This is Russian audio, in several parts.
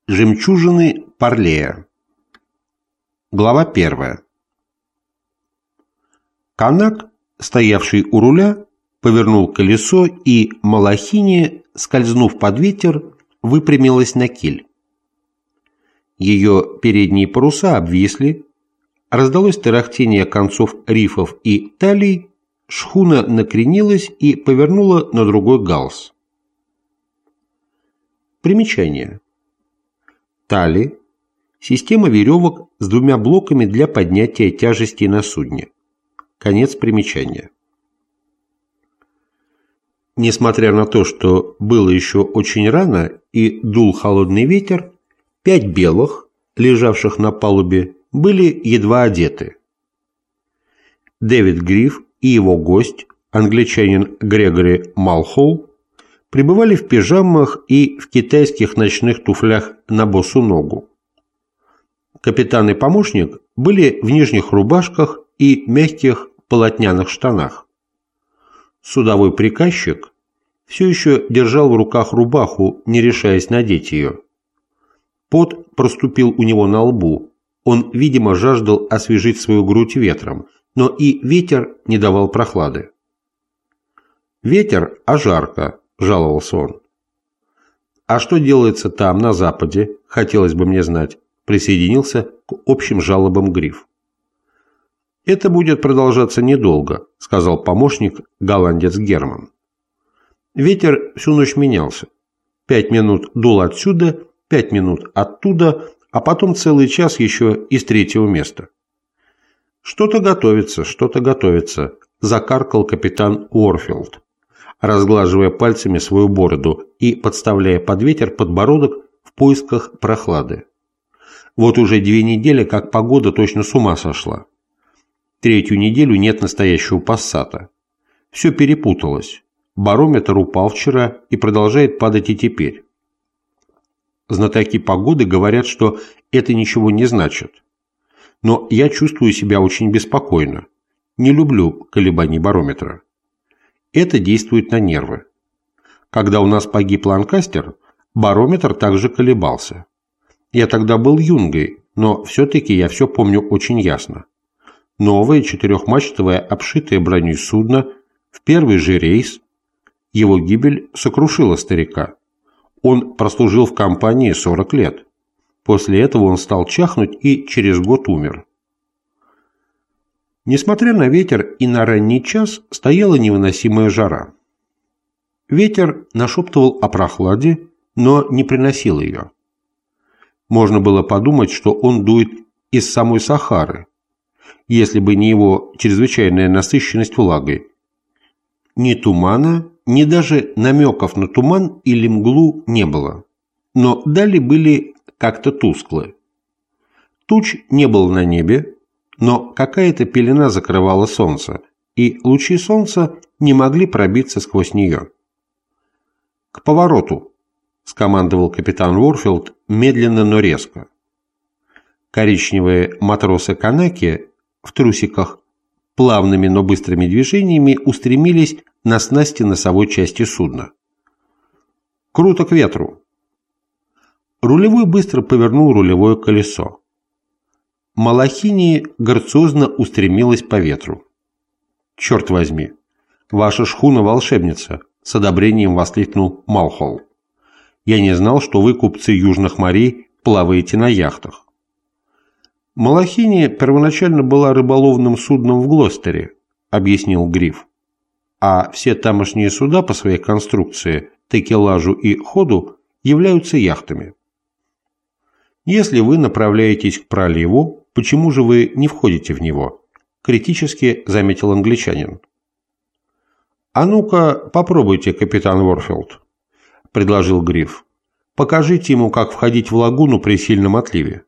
Жемчужины Парлея. Глава 1. Канак, стоявший у руля, повернул колесо, и Малахини, скользнув под ветер, выпрямилась на киль. Ее передние паруса обвисли, раздалось тарахтение концов рифов и талий, шхуна накренилась и повернула на другой галс. Примечание. Тали – система веревок с двумя блоками для поднятия тяжести на судне. Конец примечания. Несмотря на то, что было еще очень рано и дул холодный ветер, 5 белых, лежавших на палубе, были едва одеты. Дэвид Гриф и его гость, англичанин Грегори Малхолл, пребывали в пижамах и в китайских ночных туфлях на босу ногу. Капитан и помощник были в нижних рубашках и мягких полотняных штанах. Судовой приказчик все еще держал в руках рубаху, не решаясь надеть ее. Пот проступил у него на лбу. Он, видимо, жаждал освежить свою грудь ветром, но и ветер не давал прохлады. «Ветер, а жарко», – жаловался он. «А что делается там, на западе, хотелось бы мне знать», – присоединился к общим жалобам Гриф. «Это будет продолжаться недолго», – сказал помощник, голландец Герман. Ветер всю ночь менялся. 5 минут дул отсюда, 5 минут оттуда, а потом целый час еще из третьего места. «Что-то готовится», – закаркал капитан Уорфилд, разглаживая пальцами свою бороду и подставляя под ветер подбородок в поисках прохлады. Вот уже 2 недели, как погода точно с ума сошла. 3-ю неделю нет настоящего пассата. Все перепуталось. Барометр упал вчера и продолжает падать и теперь. Знатоки погоды говорят, что это ничего не значит. Но я чувствую себя очень беспокойно. Не люблю колебаний барометра. Это действует на нервы. Когда у нас погиб Ланкастер, барометр также колебался. Я тогда был юнгой, но все-таки я все помню очень ясно. Новое 4-мачтовое обшитое броней судно в первый же рейс. Его гибель сокрушила старика. Он прослужил в компании 40 лет. После этого он стал чахнуть и через год умер. Несмотря на ветер и на ранний час, стояла невыносимая жара. Ветер нашептывал о прохладе, но не приносил ее. Можно было подумать, что он дует из самой Сахары, если бы не его чрезвычайная насыщенность влагой. Ни тумана, ни даже намеков на туман или мглу не было, но дали были как-то тусклые. Туч не было на небе, но какая-то пелена закрывала солнце, и лучи солнца не могли пробиться сквозь нее. «К повороту!» – скомандовал капитан Уорфилд медленно, но резко. Коричневые матросы Канаки в трусиках плавными, но быстрыми движениями устремились на снасти носовой части судна. «Круто к ветру!» Рулевой быстро повернул рулевое колесо. Малахини грациозно устремилась по ветру. «Черт возьми! Ваша шхуна волшебница!» – с одобрением воскликнул Малхолл. «Я не знал, что вы, купцы южных морей, плаваете на яхтах». «Малахини первоначально была рыболовным судном в Глостере», – объяснил Гриф. «А все тамошние суда по своей конструкции, такелажу и ходу являются яхтами. Если вы направляетесь к проливу, почему же вы не входите в него?» – критически заметил англичанин. «А ну-ка, попробуйте, капитан Уорфилд», – предложил Гриф. «Покажите ему, как входить в лагуну при сильном отливе».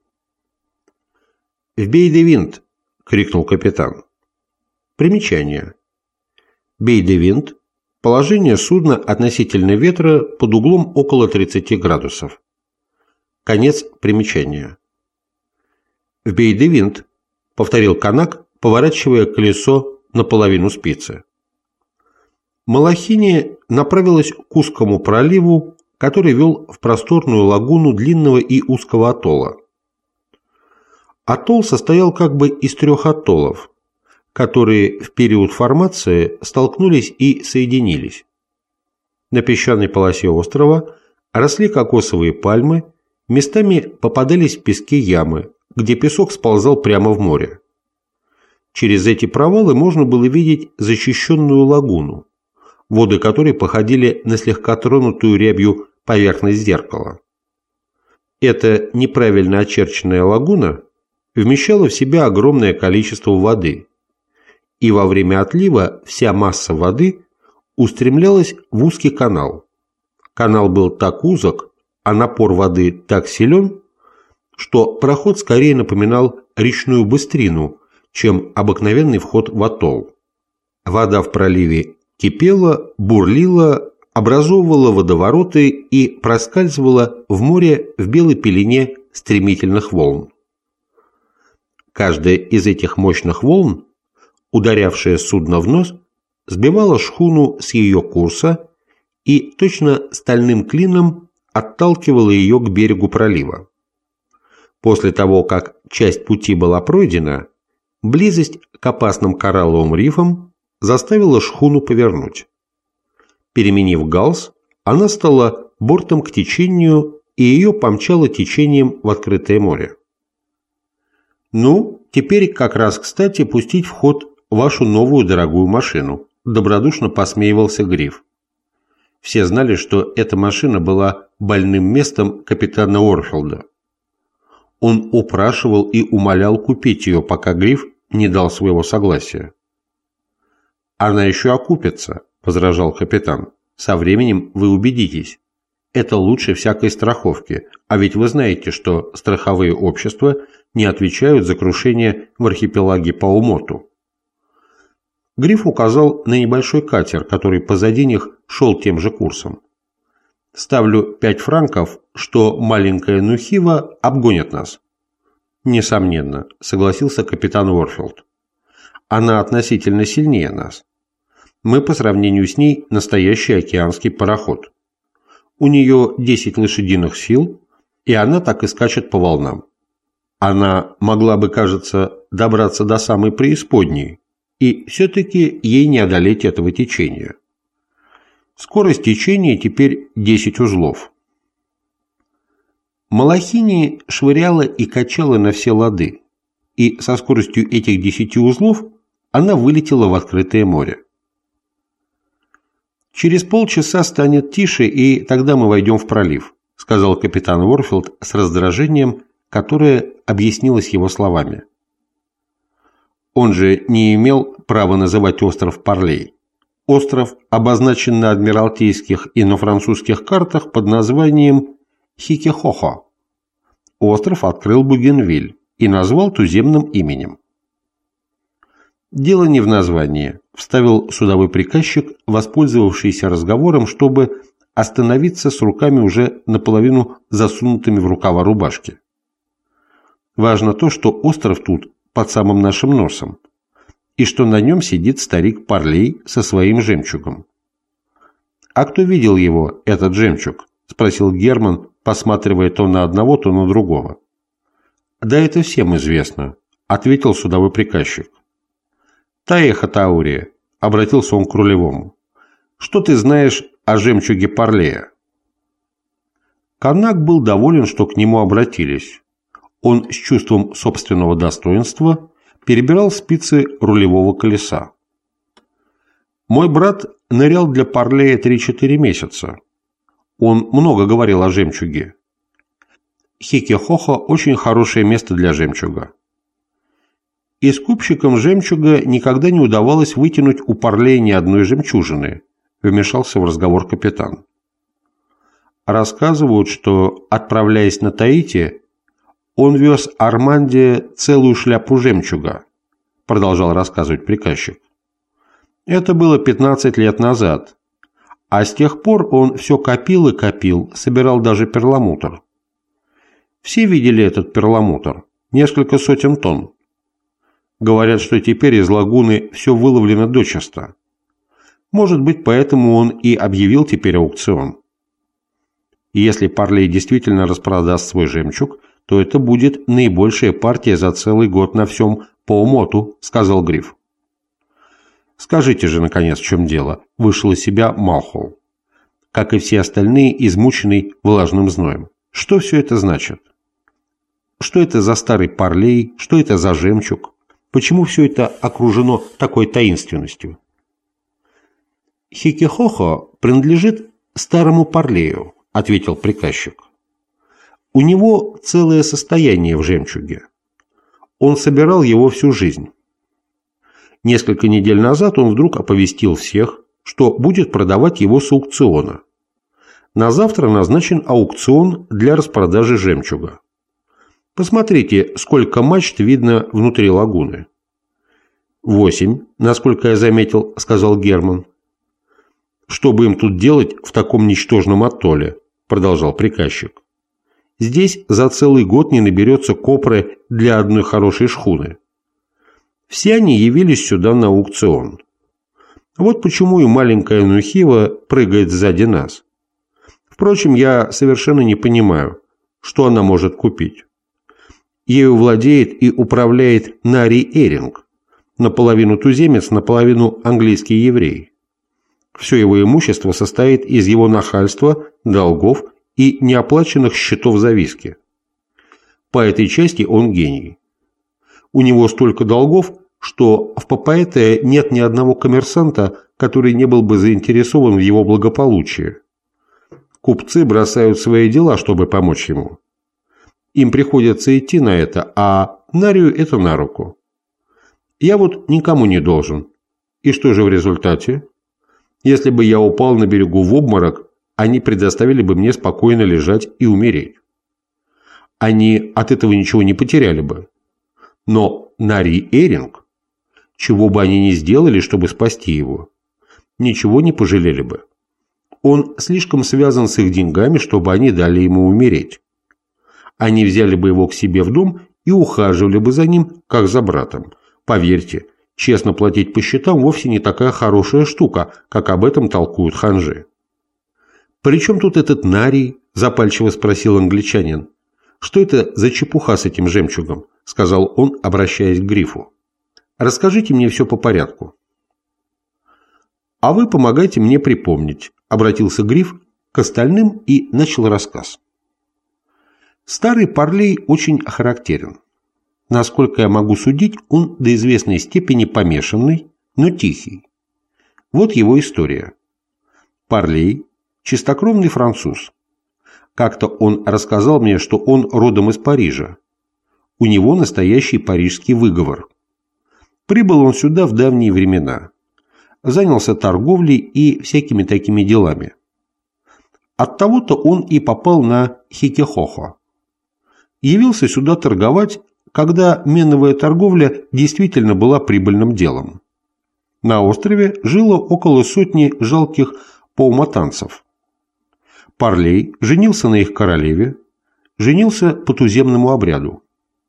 «Вбей де винт!» – крикнул капитан. Примечание. «Бей де винт» – положение судна относительно ветра под углом около 30 градусов. Конец примечания. «Вбей де винт», – повторил Канак, поворачивая колесо наполовину спицы. Малахини направилась к узкому проливу, который вел в просторную лагуну длинного и узкого атолла. Атолл состоял как бы из 3 атоллов, которые в период формации столкнулись и соединились. На песчаной полосе острова росли кокосовые пальмы, местами попадались в песке ямы, где песок сползал прямо в море. Через эти провалы можно было видеть защищенную лагуну, воды которой походили на слегка тронутую рябью поверхность зеркала. Эта неправильно очерченная лагуна вмещала в себя огромное количество воды, и во время отлива вся масса воды устремлялась в узкий канал. Канал был так узок, а напор воды так силен, что проход скорее напоминал речную быстрину, чем обыкновенный вход в атолл. Вода в проливе кипела, бурлила, образовывала водовороты и проскальзывала в море в белой пелене стремительных волн. Каждая из этих мощных волн, ударявшая судно в нос, сбивала шхуну с ее курса и точно стальным клином отталкивала ее к берегу пролива. После того, как часть пути была пройдена, близость к опасным коралловым рифам заставила шхуну повернуть. Переменив галс, она стала бортом к течению, и ее помчало течением в открытое море. «Ну, теперь как раз кстати пустить в ход вашу новую дорогую машину», – добродушно посмеивался Гриф. Все знали, что эта машина была больным местом капитана Уорфилда. Он упрашивал и умолял купить ее, пока Гриф не дал своего согласия. «Она еще окупится», – возражал капитан. «Со временем вы убедитесь. Это лучше всякой страховки, а ведь вы знаете, что страховые общества не отвечают за крушение в архипелаге Паумоту». Гриф указал на небольшой катер, который позади них шел тем же курсом. «Ставлю 5 франков, что маленькая Нухива обгонит нас». «Несомненно», — согласился капитан Уорфилд. «Она относительно сильнее нас. Мы по сравнению с ней настоящий океанский пароход. У нее 10 лошадиных сил, и она так и скачет по волнам. Она могла бы, кажется, добраться до самой преисподней, и все-таки ей не одолеть этого течения. Скорость течения теперь 10 узлов». Малахини швыряла и качала на все лады, и со скоростью этих 10 узлов она вылетела в открытое море. «Через полчаса станет тише, и тогда мы войдем в пролив», — сказал капитан Уорфилд с раздражением, которое объяснилось его словами. Он же не имел права называть остров Парлей. Остров обозначен на адмиралтейских и на французских картах под названием Хикехохо. Остров открыл Бугенвиль и назвал туземным именем. «Дело не в названии», – вставил судовой приказчик, воспользовавшийся разговором, чтобы остановиться с руками уже наполовину засунутыми в рукава рубашки. «Важно то, что остров тут под самым нашим носом, и что на нем сидит старик Парлей со своим жемчугом». «А кто видел его, этот жемчуг?» – спросил Герман, посматривая то на одного, то на другого. «Да это всем известно», – ответил судовой приказчик. «Таэха Таурия», – обратился он к рулевому, – «что ты знаешь о жемчуге Парлея?» Карнак был доволен, что к нему обратились. Он с чувством собственного достоинства перебирал спицы рулевого колеса. «Мой брат нырял для Парлея 3-4 месяца. Он много говорил о жемчуге. Хикехохо – очень хорошее место для жемчуга. И скупщикам жемчуга никогда не удавалось вытянуть у Парлея ни одной жемчужины», – вмешался в разговор капитан. «Рассказывают, что, отправляясь на Таити, он вез Арманде целую шляпу жемчуга», – продолжал рассказывать приказчик. «Это было 15 лет назад, а с тех пор он все копил и копил, собирал даже перламутр. Все видели этот перламутр, несколько сотен тонн. Говорят, что теперь из лагуны все выловлено дочисто. Может быть, поэтому он и объявил теперь аукцион. И если Парлей действительно распродаст свой жемчуг, то это будет наибольшая партия за целый год на всем Паумоту, сказал Гриф. Скажите же, наконец, в чем дело, вышел из себя Малхолл, как и все остальные, измученный влажным зноем. Что все это значит? Что это за старый Парлей? Что это за жемчуг? Почему все это окружено такой таинственностью? Хикихохо принадлежит старому Парлею, ответил приказчик. У него целое состояние в жемчуге. Он собирал его всю жизнь. Несколько недель назад он вдруг оповестил всех, что будет продавать его с аукциона. На завтра назначен аукцион для распродажи жемчуга. Посмотрите, сколько мачт видно внутри лагуны. 8, насколько я заметил, сказал Герман. Что бы им тут делать в таком ничтожном атолле, продолжал приказчик. Здесь за целый год не наберется копры для одной хорошей шхуны. Все они явились сюда на аукцион. Вот почему и маленькая Нухива прыгает сзади нас. Впрочем, я совершенно не понимаю, что она может купить. Ею владеет и управляет Нари Эринг, наполовину туземец, наполовину английский еврей. Все его имущество состоит из его нахальства, долгов и неоплаченных счетов за виски. По этой части он гений. У него столько долгов, что в Папаэте нет ни одного коммерсанта, который не был бы заинтересован в его благополучии. Купцы бросают свои дела, чтобы помочь ему. Им приходится идти на это, а Нарию это на руку. Я вот никому не должен. И что же в результате? Если бы я упал на берегу в обморок, они предоставили бы мне спокойно лежать и умереть. Они от этого ничего не потеряли бы. Но Нари Эринг, чего бы они ни сделали, чтобы спасти его, ничего не пожалели бы. Он слишком связан с их деньгами, чтобы они дали ему умереть. Они взяли бы его к себе в дом и ухаживали бы за ним, как за братом. Поверьте, честно платить по счетам вовсе не такая хорошая штука, как об этом толкуют ханжи. «При чем тут этот Нарий?» – запальчиво спросил англичанин. «Что это за чепуха с этим жемчугом?» – сказал он, обращаясь к Грифу. «Расскажите мне все по порядку». «А вы помогайте мне припомнить», – обратился Гриф к остальным и начал рассказ. Старый Парлей очень характерен. Насколько я могу судить, он до известной степени помешанный, но тихий. Вот его история. Парлей – чистокровный француз. Как-то он рассказал мне, что он родом из Парижа. У него настоящий парижский выговор. Прибыл он сюда в давние времена. Занялся торговлей и всякими такими делами. Оттого-то он и попал на Хикихохо. Явился сюда торговать, когда меновая торговля действительно была прибыльным делом. На острове жило около сотни жалких пауматанцев. Парлей женился на их королеве, женился по туземному обряду.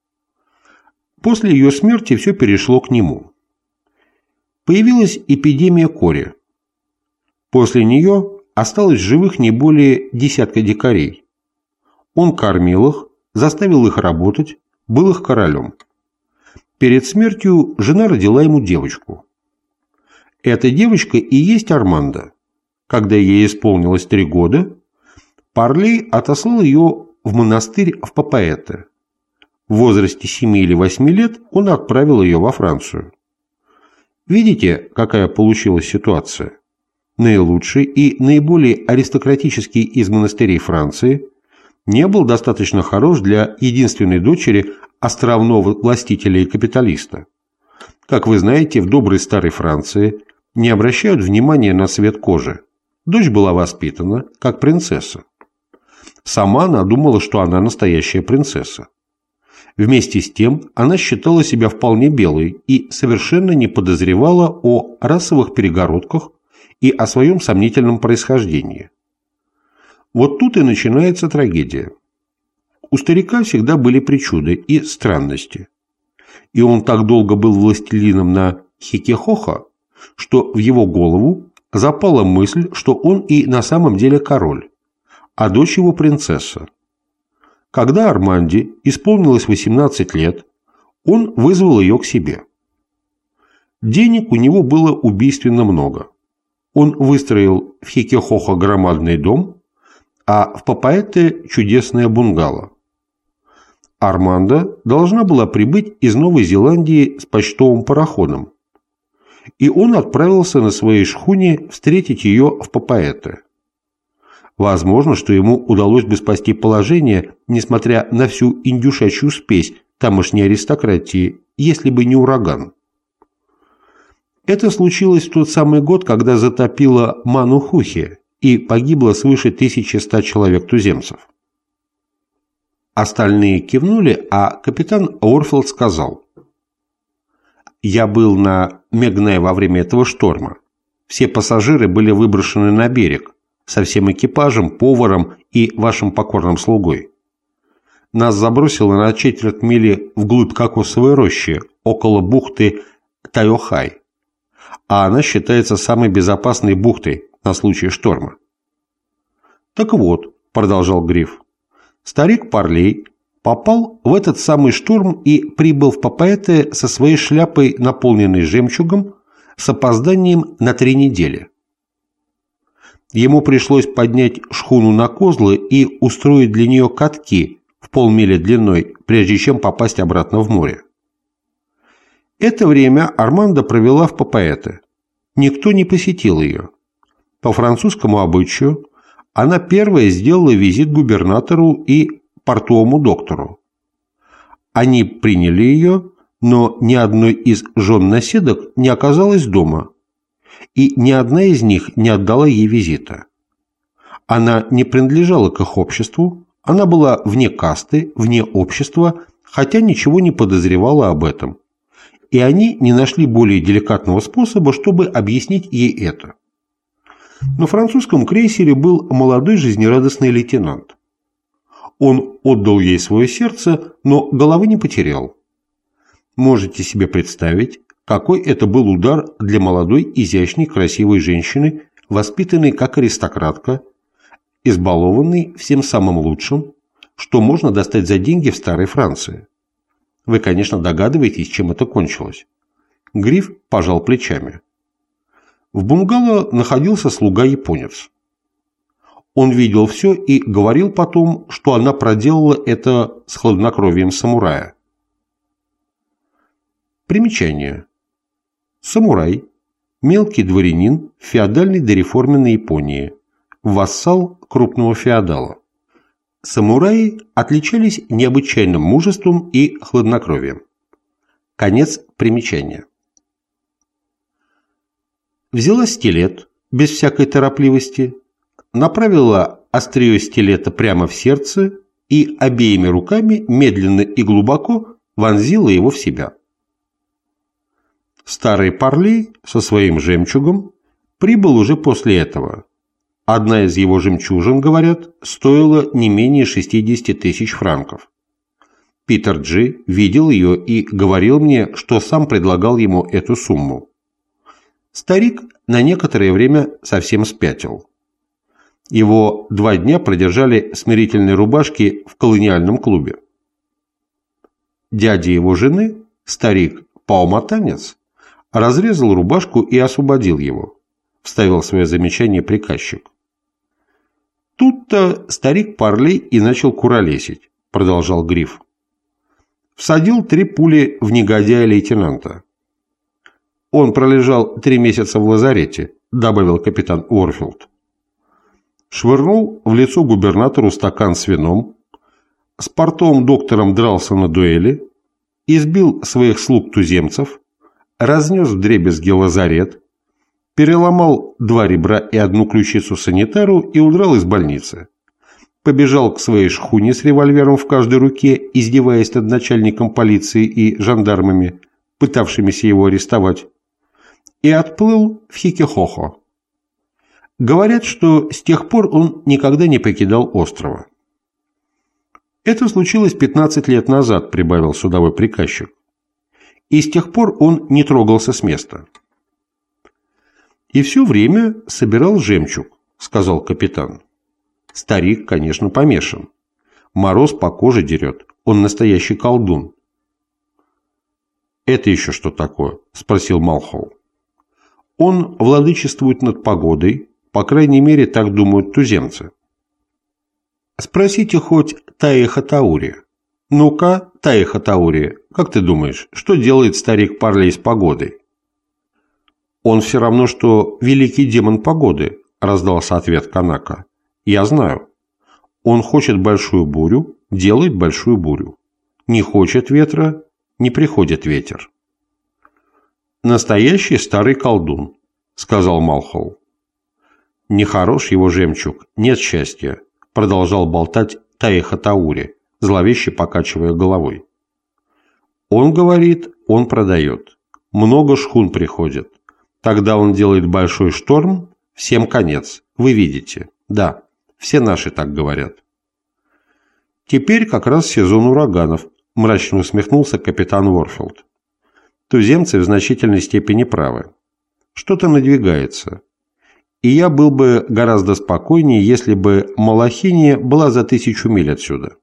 После ее смерти все перешло к нему. Появилась эпидемия кори. После нее осталось живых не более десятка дикарей. Он кормил их, заставил их работать, был их королем. Перед смертью жена родила ему девочку. Эта девочка и есть Армандо. Когда ей исполнилось 3 года, Парлей отослал ее в монастырь в Папаэте. В возрасте 7 или 8 лет он отправил ее во Францию. Видите, какая получилась ситуация? Наилучший и наиболее аристократический из монастырей Франции не был достаточно хорош для единственной дочери островного властителя и капиталиста. Как вы знаете, в доброй старой Франции не обращают внимания на цвет кожи. Дочь была воспитана как принцесса. Сама она думала, что она настоящая принцесса. Вместе с тем она считала себя вполне белой и совершенно не подозревала о расовых перегородках и о своем сомнительном происхождении. Вот тут и начинается трагедия. У старика всегда были причуды и странности. И он так долго был властелином на Хикихохо, что в его голову запала мысль, что он и на самом деле король, а дочь его принцесса. Когда Арманде исполнилось 18 лет, он вызвал ее к себе. Денег у него было убийственно много. Он выстроил в Хикехохо громадный дом, а в Папаэте чудесное бунгало. Арманда должна была прибыть из Новой Зеландии с почтовым пароходом, и он отправился на своей шхуне встретить ее в Папаэте. Возможно, что ему удалось бы спасти положение, несмотря на всю индюшачью спесь тамошней аристократии, если бы не ураган. Это случилось в тот самый год, когда затопило Манухухи и погибло свыше 1100 человек-туземцев. Остальные кивнули, а капитан Уорфилд сказал: «Я был на Мегне во время этого шторма. Все пассажиры были выброшены на берег, со всем экипажем, поваром и вашим покорным слугой. Нас забросило на четверть мили вглубь кокосовой рощи, около бухты Тайохай, а она считается самой безопасной бухтой на случай шторма». «Так вот», — продолжал Гриф, — «старик Парлей попал в этот самый шторм и прибыл в Папаэте со своей шляпой, наполненной жемчугом, с опозданием на 3 недели. Ему пришлось поднять шхуну на козлы и устроить для нее катки в полмили длиной, прежде чем попасть обратно в море. Это время Арманда провела в Папаэте. Никто не посетил ее. По французскому обычаю она первая сделала визит губернатору и портовому доктору. Они приняли ее, но ни одной из жен-наседок не оказалось дома, и ни одна из них не отдала ей визита. Она не принадлежала к их обществу, она была вне касты, вне общества, хотя ничего не подозревала об этом, и они не нашли более деликатного способа, чтобы объяснить ей это. На французском крейсере был молодой жизнерадостный лейтенант. Он отдал ей свое сердце, но головы не потерял. Можете себе представить, какой это был удар для молодой, изящной, красивой женщины, воспитанной как аристократка, избалованной всем самым лучшим, что можно достать за деньги в старой Франции. Вы, конечно, догадываетесь, чем это кончилось. Гриф пожал плечами. В бунгало находился слуга-японец. Он видел все и говорил потом, что она проделала это с хладнокровием самурая. Примечание. Самурай – мелкий дворянин в феодальной дореформенной Японии, вассал крупного феодала. Самураи отличались необычайным мужеством и хладнокровием. Конец примечания. Взяла стилет, без всякой торопливости, направила острие стилета прямо в сердце и обеими руками медленно и глубоко вонзила его в себя. Старый Парлей со своим жемчугом прибыл уже после этого. Одна из его жемчужин, говорят, стоила не менее 60 тысяч франков. Питер Джи видел ее и говорил мне, что сам предлагал ему эту сумму. Старик на некоторое время совсем спятил. Его 2 дня продержали в смирительной рубашке в колониальном клубе. Дядя его жены, старик Пауматанец, разрезал рубашку и освободил его, вставил свое замечание приказчик. Тут-то старик Парлей и начал куролесить, продолжал Гриф. Всадил 3 пули в негодяя лейтенанта. Он пролежал 3 месяца в лазарете, добавил капитан Уорфилд. Швырнул в лицо губернатору стакан с вином, с портовым доктором дрался на дуэли, избил своих слуг-туземцев, разнес вдребезги лазарет, переломал 2 ребра и 1 ключицу санитару и удрал из больницы. Побежал к своей шхуне с револьвером в каждой руке, издеваясь над начальником полиции и жандармами, пытавшимися его арестовать, и отплыл в Хикехохо. Говорят, что с тех пор он никогда не покидал острова. Это случилось 15 лет назад, прибавил судовой приказчик. И с тех пор он не трогался с места. И все время собирал жемчуг, сказал капитан. Старик, конечно, помешан. Мороз по коже дерет. Он настоящий колдун. «Это еще что такое?» – спросил Малхолл. «Он владычествует над погодой, по крайней мере, так думают туземцы». «Спросите хоть Таи-Хатаури. Ну-ка, Таи-Хатаури, как ты думаешь, что делает старик Парлей с погодой?» «Он все равно, что великий демон погоды», – раздался ответ Канака. «Я знаю. Он хочет большую бурю, делает большую бурю. Не хочет ветра, не приходит ветер». «Настоящий старый колдун», — сказал Малхолл. «Нехорош его жемчуг, нет счастья», — продолжал болтать Таи-Хатаури, зловеще покачивая головой. «Он говорит, он продает. Много шхун приходит. Тогда он делает большой шторм, всем конец. Вы видите. Да, все наши так говорят». «Теперь как раз сезон ураганов», – мрачно усмехнулся капитан Уорфилд. «Туземцы в значительной степени правы. Что-то надвигается. И я был бы гораздо спокойнее, если бы Малахиния была за 1000 миль отсюда».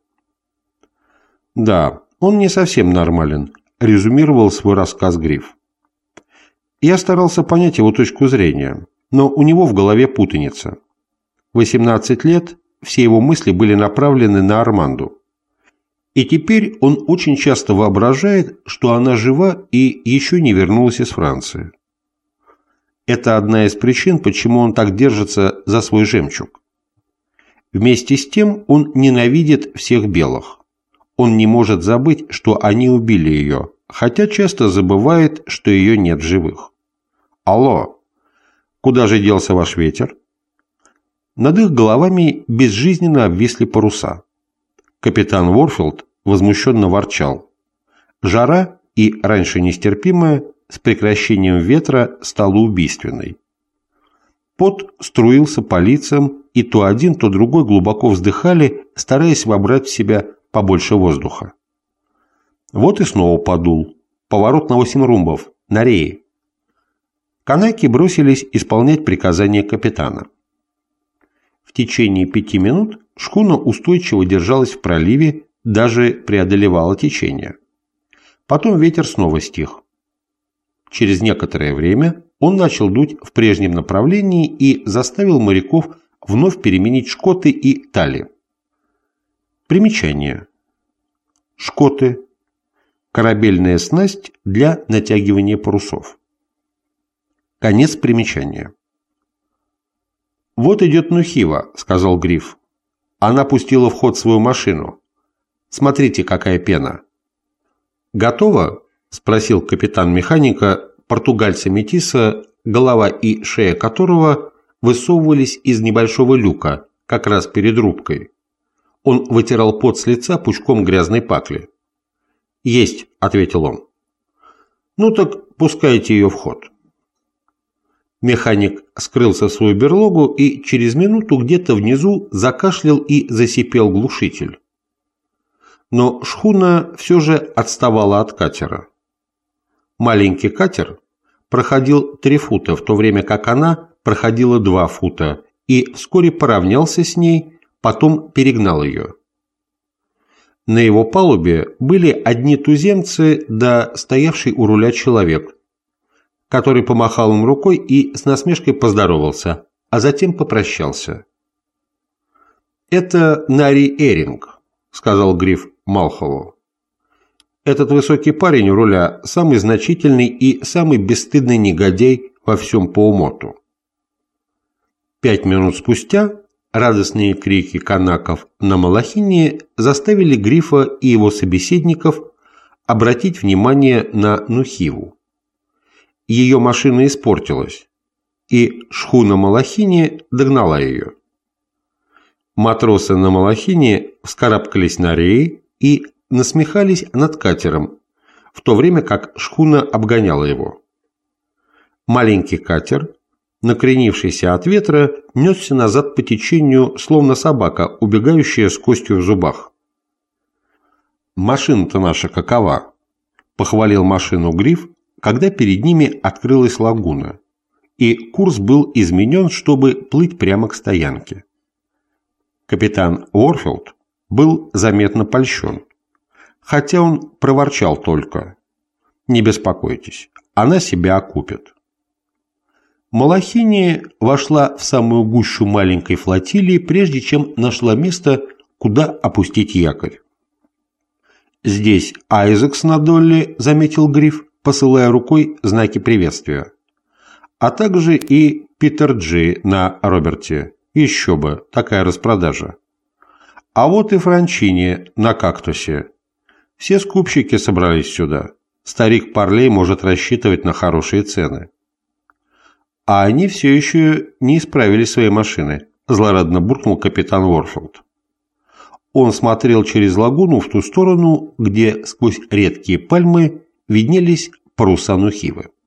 «Да, он не совсем нормален», – резюмировал свой рассказ Гриф. Я старался понять его точку зрения, но у него в голове путаница. 18 лет все его мысли были направлены на Арманду. И теперь он очень часто воображает, что она жива и еще не вернулась из Франции. Это одна из причин, почему он так держится за свой жемчуг. Вместе с тем он ненавидит всех белых. Он не может забыть, что они убили ее, хотя часто забывает, что ее нет в живых. «Алло, куда же делся ваш ветер?» Над их головами безжизненно обвисли паруса. Капитан Уорфилд возмущенно ворчал. Жара, и раньше нестерпимая, с прекращением ветра стала убийственной. Пот струился по лицам, и то один, то другой глубоко вздыхали, стараясь вобрать в себя побольше воздуха. Вот и снова подул. Поворот на 8 румбов, на рее. Канаки бросились исполнять приказания капитана. В течение 5 минут шхуна устойчиво держалась в проливе, даже преодолевала течение. Потом ветер снова стих. Через некоторое время он начал дуть в прежнем направлении и заставил моряков вновь переменить шкоты и тали. Примечание. Шкоты. Корабельная снасть для натягивания парусов. Конец примечания. «Вот идет Нухива», — сказал Гриф. «Она пустила в ход свою машину. Смотрите, какая пена». «Готово?» — спросил капитан механика, португальца-метиса, голова и шея которого высовывались из небольшого люка, как раз перед рубкой. Он вытирал пот с лица пучком грязной пакли. «Есть», — ответил он. «Ну так пускайте ее в ход». Механик скрылся в свою берлогу, и через минуту где-то внизу закашлял и засипел глушитель. Но шхуна все же отставала от катера. Маленький катер проходил 3 фута, в то время как она проходила 2 фута, и вскоре поравнялся с ней, потом перегнал ее. На его палубе были одни туземцы да стоявший у руля человек, который помахал им рукой и с насмешкой поздоровался, а затем попрощался. «Это Нари Эринг», — сказал Гриф Малхоллу. «Этот высокий парень у руля самый значительный и самый бесстыдный негодяй во всем Паумоту». 5 минут спустя радостные крики канаков на Малахине заставили Грифа и его собеседников обратить внимание на Нухиву. Ее машина испортилась, и шхуна Малахини догнала ее. Матросы на Малахине вскарабкались на реи и насмехались над катером, в то время как шхуна обгоняла его. Маленький катер, накренившийся от ветра, несся назад по течению, словно собака, убегающая с костью в зубах. «Машина-то наша какова?» – похвалил машину Гриф, когда перед ними открылась лагуна, и курс был изменен, чтобы плыть прямо к стоянке. Капитан Уорфилд был заметно польщен, хотя он проворчал только: «Не беспокойтесь, она себя окупит». Малахини вошла в самую гущу маленькой флотилии, прежде чем нашла место, куда опустить якорь. «Здесь Айзекс на Долли», — заметил Гриф, посылая рукой знаки приветствия, «а также и Питер Джи на Роберте. Еще бы, такая распродажа. А вот и Франчини на Кактусе. Все скупщики собрались сюда. Старик Парлей может рассчитывать на хорошие цены». «А они все еще не исправили свои машины», – злорадно буркнул капитан Уорфилд. Он смотрел через лагуну в ту сторону, где сквозь редкие пальмы виднелись паруса Нухивы.